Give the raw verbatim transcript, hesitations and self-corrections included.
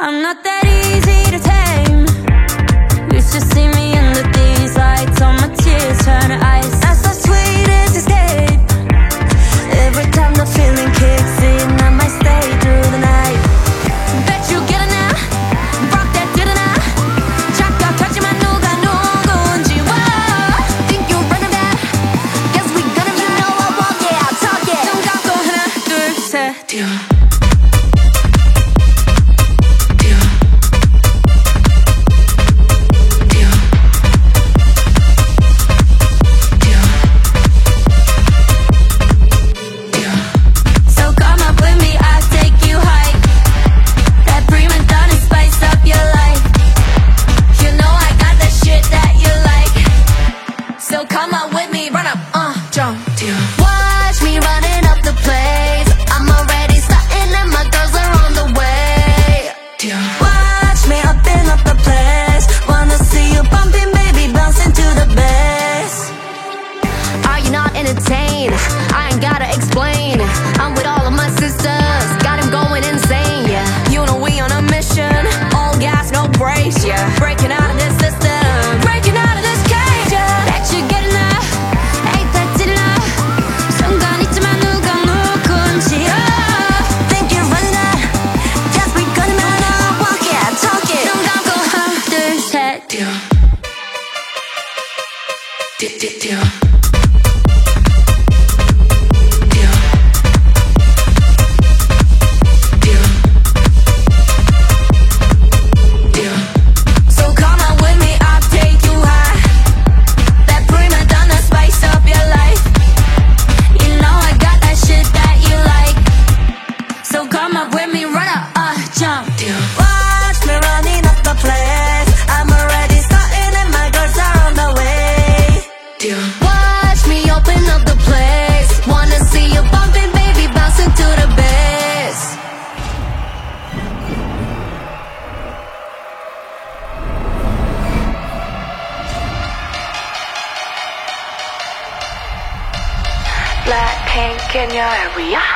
I'm not that easy to tame. You should see me under these lights. All my tears turn to ice. That's the sweetest escape. Every time the feeling kicks in, I might stay through the night. Bet you get it now. Rock that did it now. 잠깐 터지만 누가 누군지. Whoa. Think you're running back? Guess we gonna be. You know I walk it, I'll talk it. 눈 감고 하나 둘 셋. Come on with me, run up, uh, jump. Watch me running up the place. I'm already starting and my girls are on the way. Watch me up and up the place. Wanna see you bumping, baby, bouncing to the bass. Are you not entertained? I ain't gotta explain. I'm with all of my sisters, got him going insane, yeah. You know we on a mission, all gas, no brakes, yeah. Breaking out of this system, breaking out of this cage, yeah. Bet you get enough, ain't that did enough. 순간 있지만 누가 누군지. Oh, think you're running out, guess we gonna make it. Walk it, talk it. 눈 감고 하나 둘 셋. 듀. 듀, 듀, 듀. Watch me running up the place. I'm already starting and my girls are on the way. Watch me open up the place. Wanna see you bumping, baby, bouncing to the bass. Blackpink in your area.